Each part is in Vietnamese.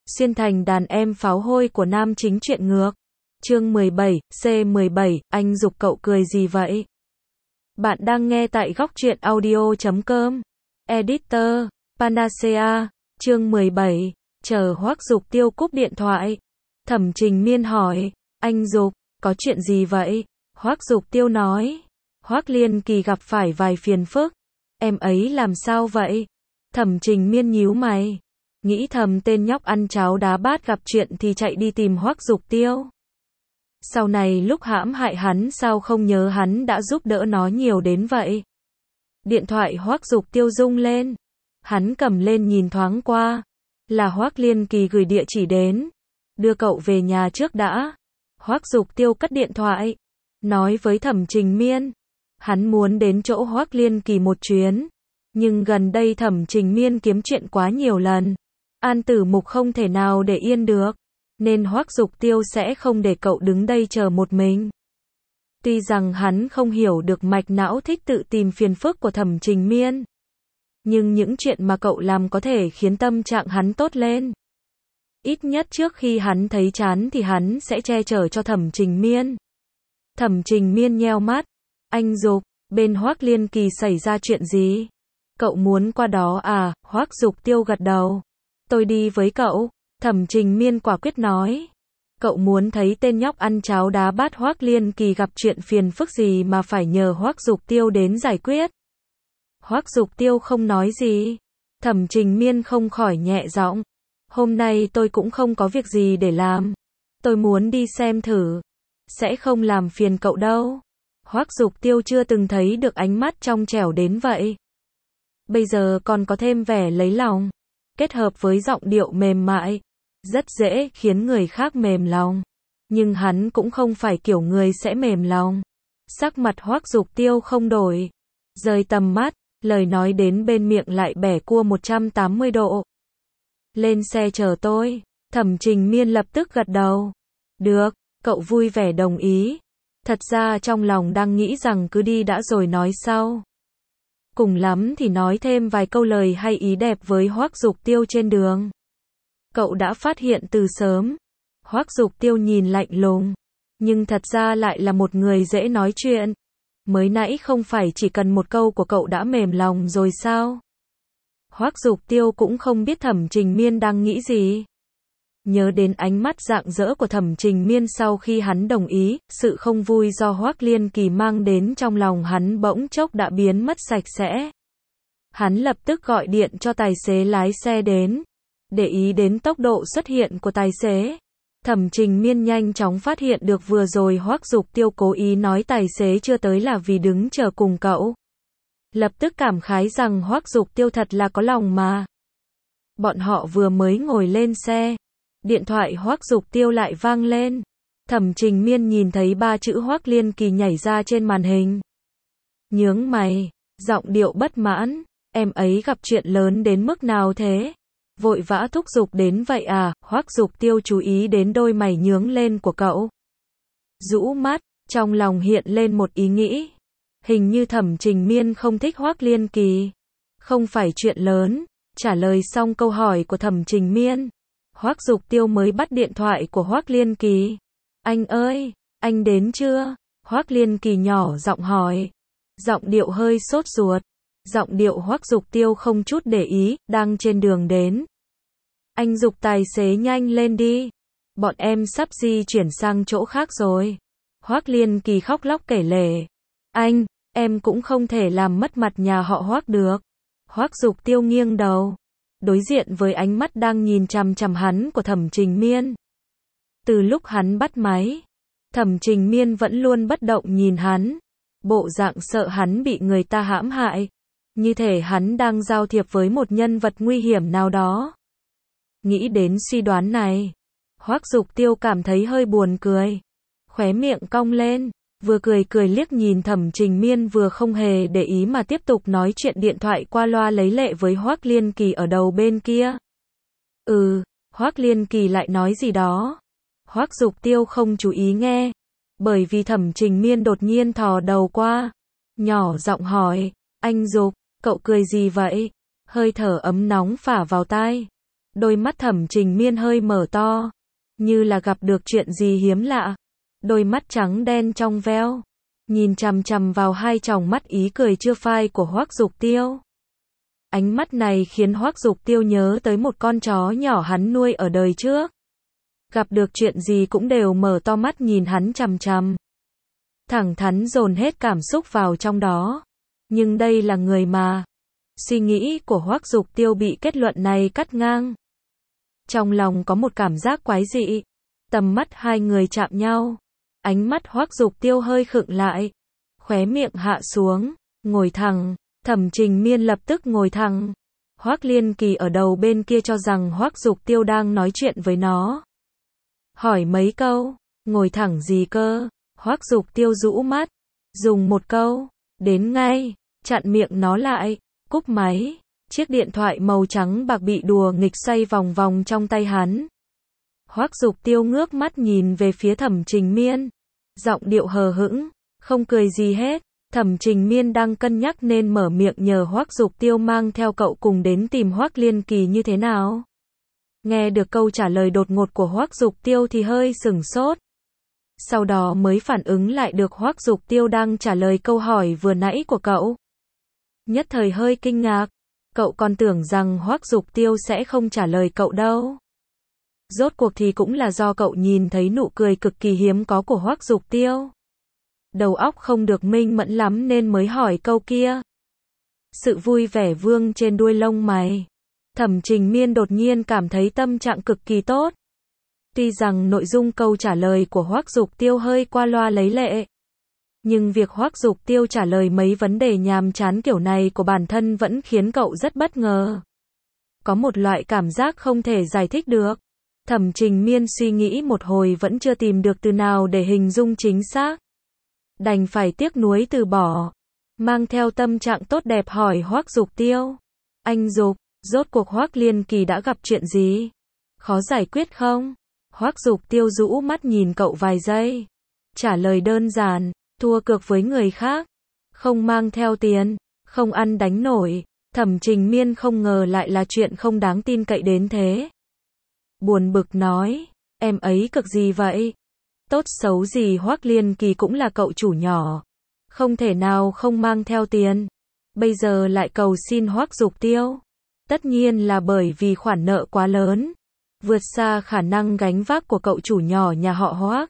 Xuyên thành đàn em pháo hôi của nam chính truyện ngược. Chương 17, C17, anh giục cậu cười gì vậy? Bạn đang nghe tại góc truyện audio.com. Editor, Panacea, chương 17, chờ Hoắc Dục Tiêu cúp điện thoại. Thẩm Trình Miên hỏi, anh Dục, có chuyện gì vậy? Hoắc Dục Tiêu nói, Hoắc Liên Kỳ gặp phải vài phiền phức. Em ấy làm sao vậy? Thẩm Trình Miên nhíu mày, nghĩ thầm tên nhóc ăn cháo đá bát gặp chuyện thì chạy đi tìm Hoắc Dục Tiêu. Sau này lúc hãm hại hắn sao không nhớ hắn đã giúp đỡ nó nhiều đến vậy. Điện thoại Hoắc Dục Tiêu rung lên. Hắn cầm lên nhìn thoáng qua. Là Hoắc Liên Kỳ gửi địa chỉ đến. Đưa cậu về nhà trước đã. Hoắc Dục Tiêu cất điện thoại. Nói với Thẩm Trình Miên. Hắn muốn đến chỗ Hoắc Liên Kỳ một chuyến. Nhưng gần đây Thẩm Trình Miên kiếm chuyện quá nhiều lần. An Tử Mục không thể nào để yên được. Nên Hoắc Dục Tiêu sẽ không để cậu đứng đây chờ một mình. Tuy rằng hắn không hiểu được mạch não thích tự tìm phiền phức của Thẩm Trình Miên. Nhưng những chuyện mà cậu làm có thể khiến tâm trạng hắn tốt lên. Ít nhất trước khi hắn thấy chán thì hắn sẽ che chở cho Thẩm Trình Miên. Thẩm Trình Miên nheo mắt. Anh Dục, bên Hoắc Liên Kỳ xảy ra chuyện gì? Cậu muốn qua đó à? Hoắc Dục Tiêu gật đầu. Tôi đi với cậu. Thẩm Trình Miên quả quyết nói. Cậu muốn thấy tên nhóc ăn cháo đá bát Hoắc Liên Kỳ gặp chuyện phiền phức gì mà phải nhờ Hoắc Dục Tiêu đến giải quyết. Hoắc Dục Tiêu không nói gì. Thẩm Trình Miên không khỏi nhẹ giọng. Hôm nay tôi cũng không có việc gì để làm. Tôi muốn đi xem thử. Sẽ không làm phiền cậu đâu. Hoắc Dục Tiêu chưa từng thấy được ánh mắt trong trẻo đến vậy. Bây giờ còn có thêm vẻ lấy lòng. Kết hợp với giọng điệu mềm mại. Rất dễ khiến người khác mềm lòng. Nhưng hắn cũng không phải kiểu người sẽ mềm lòng. Sắc mặt Hoắc Dục Tiêu không đổi. Rời tầm mắt, lời nói đến bên miệng lại bẻ cua 180 độ. Lên xe chờ tôi. Thẩm Trình Miên lập tức gật đầu. Được, cậu vui vẻ đồng ý. Thật ra trong lòng đang nghĩ rằng cứ đi đã rồi nói sau. Cùng lắm thì nói thêm vài câu lời hay ý đẹp với Hoắc Dục Tiêu trên đường. Cậu đã phát hiện từ sớm. Hoắc Dục Tiêu nhìn lạnh lùng. Nhưng thật ra lại là một người dễ nói chuyện. Mới nãy không phải chỉ cần một câu của cậu đã mềm lòng rồi sao? Hoắc Dục Tiêu cũng không biết Thẩm Trình Miên đang nghĩ gì. Nhớ đến ánh mắt rạng rỡ của Thẩm Trình Miên sau khi hắn đồng ý, sự không vui do Hoắc Liên Kỳ mang đến trong lòng hắn bỗng chốc đã biến mất sạch sẽ. Hắn lập tức gọi điện cho tài xế lái xe đến. Để ý đến tốc độ xuất hiện của tài xế. Thẩm Trình Miên nhanh chóng phát hiện được vừa rồi Hoắc Dục Tiêu cố ý nói tài xế chưa tới là vì đứng chờ cùng cậu. Lập tức cảm khái rằng Hoắc Dục Tiêu thật là có lòng mà. Bọn họ vừa mới ngồi lên xe. Điện thoại Hoắc Dục Tiêu lại vang lên. Thẩm Trình Miên nhìn thấy 3 chữ Hoắc Liên Kỳ nhảy ra trên màn hình. Nhướng mày, giọng điệu bất mãn. Em ấy gặp chuyện lớn đến mức nào thế? Vội vã thúc giục đến vậy à? Hoắc Dục Tiêu chú ý đến đôi mày nhướng lên của cậu. Rũ mắt, trong lòng hiện lên một ý nghĩ. Hình như Thẩm Trình Miên không thích Hoắc Liên Kỳ. Không phải chuyện lớn. Trả lời xong câu hỏi của Thẩm Trình Miên. Hoắc Dục Tiêu mới bắt điện thoại của Hoắc Liên Kỳ. Anh ơi, anh đến chưa? Hoắc Liên Kỳ nhỏ giọng hỏi. Giọng điệu hơi sốt ruột. Giọng điệu Hoắc Dục Tiêu không chút để ý, đang trên đường đến. Anh giục tài xế nhanh lên đi. Bọn em sắp di chuyển sang chỗ khác rồi. Hoắc Liên Kỳ khóc lóc kể lể. Anh, em cũng không thể làm mất mặt nhà họ Hoắc được. Hoắc Dục Tiêu nghiêng đầu. Đối diện với ánh mắt đang nhìn chằm chằm hắn của Thẩm Trình Miên. Từ lúc hắn bắt máy, Thẩm Trình Miên vẫn luôn bất động nhìn hắn. Bộ dạng sợ hắn bị người ta hãm hại. Như thể hắn đang giao thiệp với một nhân vật nguy hiểm nào đó. Nghĩ đến suy đoán này, Hoắc Dục Tiêu cảm thấy hơi buồn cười. Khóe miệng cong lên, vừa cười cười liếc nhìn Thẩm Trình Miên vừa không hề để ý mà tiếp tục nói chuyện điện thoại qua loa lấy lệ với Hoắc Liên Kỳ ở đầu bên kia. Hoắc Liên Kỳ lại nói gì đó. Hoắc Dục Tiêu không chú ý nghe, bởi vì Thẩm Trình Miên đột nhiên thò đầu qua, nhỏ giọng hỏi, anh Dục, cậu cười gì vậy? Hơi thở ấm nóng phả vào tai. Đôi mắt Thẩm Trình Miên hơi mở to, như là gặp được chuyện gì hiếm lạ. Đôi mắt trắng đen trong veo, nhìn chằm chằm vào hai tròng mắt ý cười chưa phai của Hoắc Dục Tiêu. Ánh mắt này khiến Hoắc Dục Tiêu nhớ tới một con chó nhỏ hắn nuôi ở đời trước. Gặp được chuyện gì cũng đều mở to mắt nhìn hắn chằm chằm. Thẳng thắn dồn hết cảm xúc vào trong đó. Nhưng đây là người mà. Suy nghĩ của Hoắc Dục Tiêu bị kết luận này cắt ngang. Trong lòng có một cảm giác quái dị. Tầm mắt hai người chạm nhau. Ánh mắt Hoắc Dục Tiêu hơi khựng lại. Khóe miệng hạ xuống. Ngồi thẳng. Thẩm Trình Miên lập tức ngồi thẳng. Hoắc Liên Kỳ ở đầu bên kia cho rằng Hoắc Dục Tiêu đang nói chuyện với nó. Hỏi mấy câu. Ngồi thẳng gì cơ? Hoắc Dục Tiêu rũ mắt. Dùng một câu. Đến ngay. Chặn miệng nó lại. Cúp máy. Chiếc điện thoại màu trắng bạc bị đùa nghịch xoay vòng vòng trong tay hắn. Hoắc Dục Tiêu ngước mắt nhìn về phía Thẩm Trình Miên. Giọng điệu hờ hững. Không cười gì hết. Thẩm Trình Miên đang cân nhắc nên mở miệng nhờ Hoắc Dục Tiêu mang theo cậu cùng đến tìm Hoắc Liên Kỳ như thế nào. Nghe được câu trả lời đột ngột của Hoắc Dục Tiêu thì hơi sửng sốt. Sau đó mới phản ứng lại được Hoắc Dục Tiêu đang trả lời câu hỏi vừa nãy của cậu. Nhất thời hơi kinh ngạc. Cậu còn tưởng rằng Hoắc Dục Tiêu sẽ không trả lời cậu đâu. Rốt cuộc thì cũng là do cậu nhìn thấy nụ cười cực kỳ hiếm có của Hoắc Dục Tiêu. Đầu óc không được minh mẫn lắm nên mới hỏi câu kia. Sự vui vẻ vương trên đuôi lông mày. Thẩm Trình Miên đột nhiên cảm thấy tâm trạng cực kỳ tốt. Tuy rằng nội dung câu trả lời của Hoắc Dục Tiêu hơi qua loa lấy lệ. Nhưng việc Hoắc Dục Tiêu trả lời mấy vấn đề nhàm chán kiểu này của bản thân vẫn khiến cậu rất bất ngờ. Có một loại cảm giác không thể giải thích được. Thẩm Trình Miên suy nghĩ một hồi vẫn chưa tìm được từ nào để hình dung chính xác. Đành phải tiếc nuối từ bỏ. Mang theo tâm trạng tốt đẹp hỏi Hoắc Dục Tiêu. Anh Dục, rốt cuộc Hoắc Liên Kỳ đã gặp chuyện gì? Khó giải quyết không? Hoắc Dục Tiêu rũ mắt nhìn cậu vài giây. Trả lời đơn giản, thua cược với người khác. Không mang theo tiền, không ăn đánh nổi. Thẩm Trình Miên không ngờ lại là chuyện không đáng tin cậy đến thế. Buồn bực nói, em ấy cực gì vậy? Tốt xấu gì Hoắc Liên Kỳ cũng là cậu chủ nhỏ. Không thể nào không mang theo tiền. Bây giờ lại cầu xin Hoắc Dục Tiêu. Tất nhiên là bởi vì khoản nợ quá lớn. Vượt xa khả năng gánh vác của cậu chủ nhỏ nhà họ Hoắc.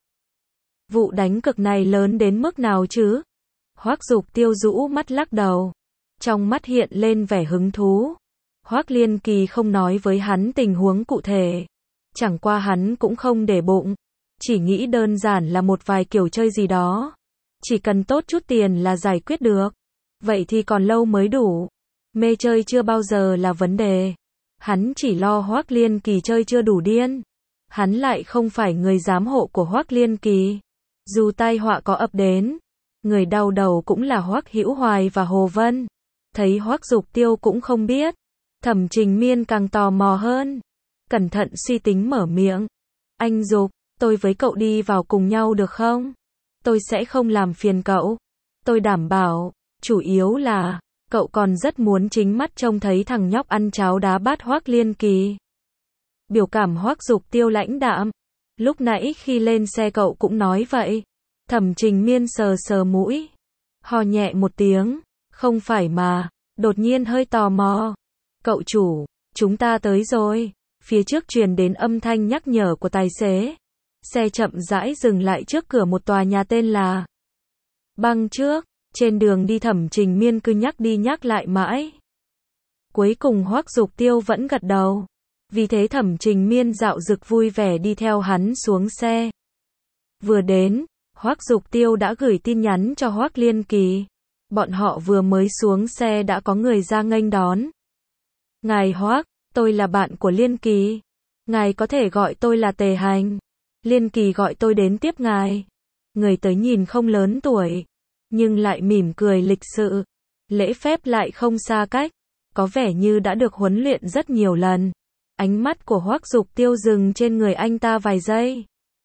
Vụ đánh cược này lớn đến mức nào chứ? Hoắc Dục Tiêu rũ mắt lắc đầu. Trong mắt hiện lên vẻ hứng thú. Hoắc Liên Kỳ không nói với hắn tình huống cụ thể. Chẳng qua hắn cũng không để bụng. Chỉ nghĩ đơn giản là một vài kiểu chơi gì đó. Chỉ cần tốt chút tiền là giải quyết được. Vậy thì còn lâu mới đủ. Mê chơi chưa bao giờ là vấn đề. Hắn chỉ lo Hoắc Liên Kỳ chơi chưa đủ điên. Hắn lại không phải người giám hộ của Hoắc Liên Kỳ. Dù tai họa có ập đến, người đau đầu cũng là Hoắc Hữu Hoài và Hồ Vân. Thấy Hoắc Dục Tiêu cũng không biết. Thẩm Trình Miên càng tò mò hơn. Cẩn thận suy tính mở miệng. Anh Dục, tôi với cậu đi vào cùng nhau được không? Tôi sẽ không làm phiền cậu. Tôi đảm bảo, chủ yếu là, cậu còn rất muốn chính mắt trông thấy thằng nhóc ăn cháo đá bát Hoắc Liên Kỳ. Biểu cảm Hoắc Dục Tiêu lãnh đạm. Lúc nãy khi lên xe cậu cũng nói vậy. Thẩm Trình Miên sờ sờ mũi. Ho nhẹ một tiếng. Không phải mà. Đột nhiên hơi tò mò. Cậu chủ, chúng ta tới rồi. Phía trước truyền đến âm thanh nhắc nhở của tài xế. Xe chậm rãi dừng lại trước cửa một tòa nhà tên là Băng trước. Trên đường đi Thẩm Trình Miên cứ nhắc đi nhắc lại mãi. Cuối cùng Hoắc Dục Tiêu vẫn gật đầu. Vì thế Thẩm Trình Miên dạo dực vui vẻ đi theo hắn xuống xe. Vừa đến, Hoắc Dục Tiêu đã gửi tin nhắn cho Hoắc Liên Kỳ. Bọn họ vừa mới xuống xe đã có người ra nghênh đón. Ngài Hoắc, tôi là bạn của Liên Kỳ. Ngài có thể gọi tôi là Tề Hành. Liên Kỳ gọi tôi đến tiếp ngài. Người tới nhìn không lớn tuổi, nhưng lại mỉm cười lịch sự. Lễ phép lại không xa cách. Có vẻ như đã được huấn luyện rất nhiều lần. Ánh mắt của Hoắc Dục Tiêu dừng trên người anh ta vài giây.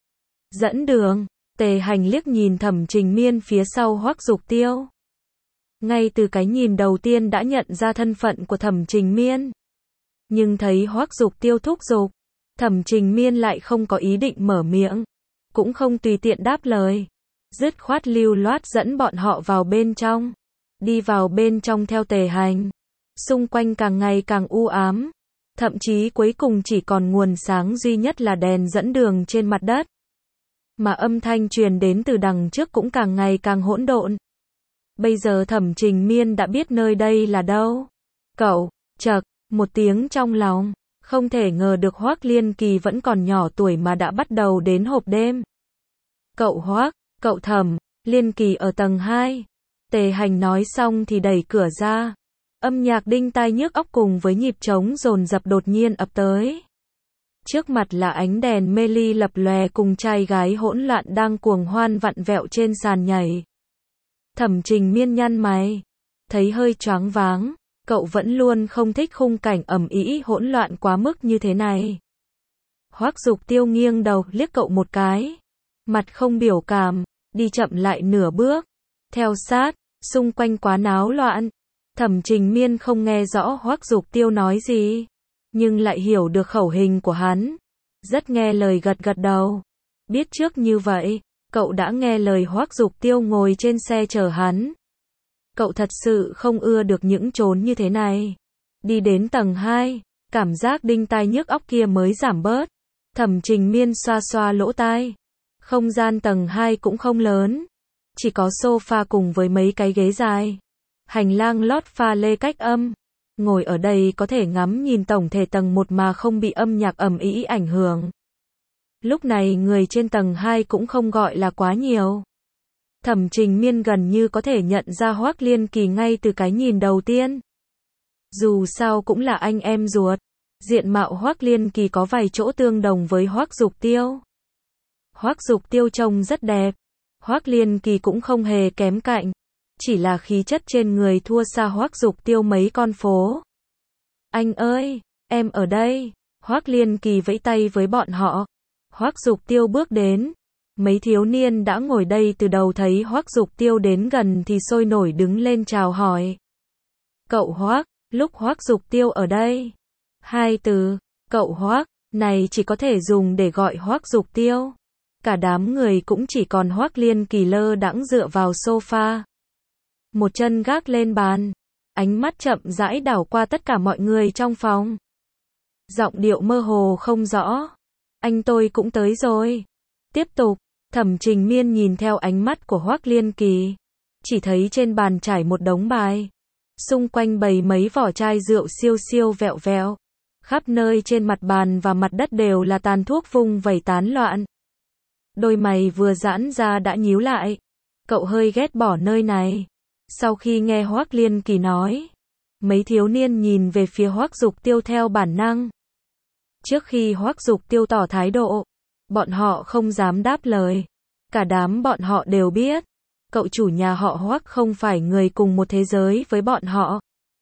Dẫn đường. Tề Hành liếc nhìn Thẩm Trình Miên phía sau Hoắc Dục Tiêu. Ngay từ cái nhìn đầu tiên đã nhận ra thân phận của Thẩm Trình Miên. Nhưng thấy Hoắc Dục Tiêu thúc giục, Thẩm Trình Miên lại không có ý định mở miệng, cũng không tùy tiện đáp lời, dứt khoát lưu loát dẫn bọn họ vào bên trong. Đi vào bên trong theo Tề Hành, xung quanh càng ngày càng u ám, thậm chí cuối cùng chỉ còn nguồn sáng duy nhất là đèn dẫn đường trên mặt đất. Mà âm thanh truyền đến từ đằng trước cũng càng ngày càng hỗn độn. Bây giờ Thẩm Trình Miên đã biết nơi đây là đâu. Cậu, chậc, một tiếng trong lòng, không thể ngờ được Hoắc Liên Kỳ vẫn còn nhỏ tuổi mà đã bắt đầu đến hộp đêm. Cậu Hoắc, cậu Thẩm, Liên Kỳ ở tầng 2. Tề Hành nói xong thì đẩy cửa ra. Âm nhạc đinh tai nhức óc cùng với nhịp trống dồn dập đột nhiên ập tới. Trước mặt là ánh đèn mê ly lập lòe cùng trai gái hỗn loạn đang cuồng hoan vặn vẹo trên sàn nhảy. Thẩm Trình Miên nhăn mày, thấy hơi choáng váng, cậu vẫn luôn không thích khung cảnh ầm ĩ hỗn loạn quá mức như thế này. Hoắc Dục Tiêu nghiêng đầu liếc cậu một cái, mặt không biểu cảm, đi chậm lại nửa bước, theo sát, xung quanh quá náo loạn. Thẩm Trình Miên không nghe rõ Hoắc Dục Tiêu nói gì, nhưng lại hiểu được khẩu hình của hắn, rất nghe lời gật gật đầu. Biết trước như vậy, cậu đã nghe lời Hoắc Dục Tiêu ngồi trên xe chở hắn. Cậu thật sự không ưa được những chốn như thế này. Đi đến tầng 2, cảm giác đinh tai nhức óc kia mới giảm bớt. Thẩm Trình Miên xoa xoa lỗ tai. Không gian tầng 2 cũng không lớn, chỉ có sofa cùng với mấy cái ghế dài. Hành lang lót pha lê cách âm. Ngồi ở đây có thể ngắm nhìn tổng thể tầng 1 mà không bị âm nhạc ầm ĩ ảnh hưởng. Lúc này người trên tầng 2 cũng không gọi là quá nhiều. Thẩm Trình Miên gần như có thể nhận ra Hoắc Liên Kỳ ngay từ cái nhìn đầu tiên. Dù sao cũng là anh em ruột, diện mạo Hoắc Liên Kỳ có vài chỗ tương đồng với Hoắc Dục Tiêu. Hoắc Dục Tiêu trông rất đẹp, Hoắc Liên Kỳ cũng không hề kém cạnh, chỉ là khí chất trên người thua xa Hoắc Dục Tiêu mấy con phố. Anh ơi, em ở đây. Hoắc Liên Kỳ vẫy tay với bọn họ. Hoắc Dục Tiêu bước đến. Mấy thiếu niên đã ngồi đây từ đầu thấy Hoắc Dục Tiêu đến gần thì sôi nổi đứng lên chào hỏi. Cậu Hoắc, lúc Hoắc Dục Tiêu ở đây. Hai từ, cậu Hoắc, này chỉ có thể dùng để gọi Hoắc Dục Tiêu. Cả đám người cũng chỉ còn Hoắc Liên Kỳ lơ đãng dựa vào sofa. Một chân gác lên bàn, ánh mắt chậm rãi đảo qua tất cả mọi người trong phòng. Giọng điệu mơ hồ không rõ. Anh tôi cũng tới rồi. Tiếp tục, Thẩm Trình Miên nhìn theo ánh mắt của Hoắc Liên Kỳ. Chỉ thấy trên bàn trải một đống bài. Xung quanh bày mấy vỏ chai rượu siêu siêu vẹo vẹo. Khắp nơi trên mặt bàn và mặt đất đều là tàn thuốc vung vẩy tán loạn. Đôi mày vừa giãn ra đã nhíu lại. Cậu hơi ghét bỏ nơi này. Sau khi nghe Hoắc Liên Kỳ nói, mấy thiếu niên nhìn về phía Hoắc Dục Tiêu theo bản năng. Trước khi Hoắc Dục Tiêu tỏ thái độ, bọn họ không dám đáp lời. Cả đám bọn họ đều biết, cậu chủ nhà họ Hoắc không phải người cùng một thế giới với bọn họ.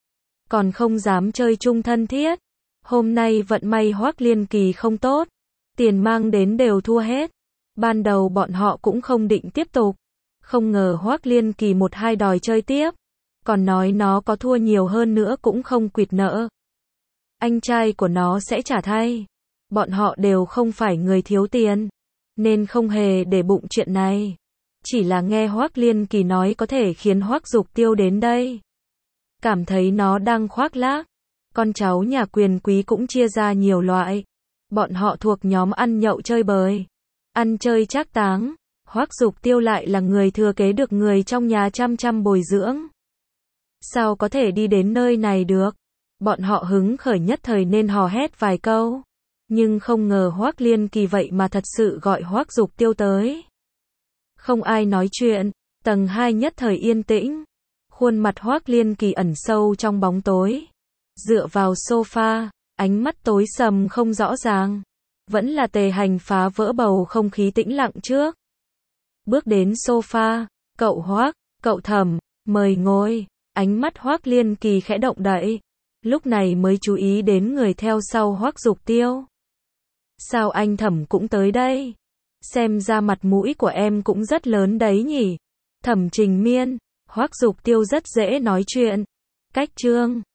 Còn không dám chơi chung thân thiết. Hôm nay vận may Hoắc Liên Kỳ không tốt, tiền mang đến đều thua hết. Ban đầu bọn họ cũng không định tiếp tục. Không ngờ Hoắc Liên Kỳ một hai đòi chơi tiếp, còn nói nó có thua nhiều hơn nữa cũng không quỵt nợ. Anh trai của nó sẽ trả thay. Bọn họ đều không phải người thiếu tiền, nên không hề để bụng chuyện này. Chỉ là nghe Hoắc Liên Kỳ nói có thể khiến Hoắc Dục Tiêu đến đây. Cảm thấy nó đang khoác lác. Con cháu nhà quyền quý cũng chia ra nhiều loại. Bọn họ thuộc nhóm ăn nhậu chơi bời, ăn chơi trác táng. Hoắc Dục Tiêu lại là người thừa kế được người trong nhà chăm chăm bồi dưỡng. Sao có thể đi đến nơi này được? Bọn họ hứng khởi nhất thời nên hò hét vài câu. Nhưng không ngờ Hoắc Liên Kỳ vậy mà thật sự gọi Hoắc Dục Tiêu tới. Không ai nói chuyện, tầng 2 nhất thời yên tĩnh. Khuôn mặt Hoắc Liên Kỳ ẩn sâu trong bóng tối. Dựa vào sofa, ánh mắt tối sầm không rõ ràng. Vẫn là Tề Hành phá vỡ bầu không khí tĩnh lặng trước. Bước đến sofa, cậu Hoắc, cậu Thẩm, mời ngồi. Ánh mắt Hoắc Liên Kỳ khẽ động đậy. Lúc này mới chú ý đến người theo sau Hoắc Dục Tiêu. Sao anh Thẩm cũng tới đây? Xem ra mặt mũi của em cũng rất lớn đấy nhỉ? Thẩm Trình Miên, Hoắc Dục Tiêu rất dễ nói chuyện. Cách chương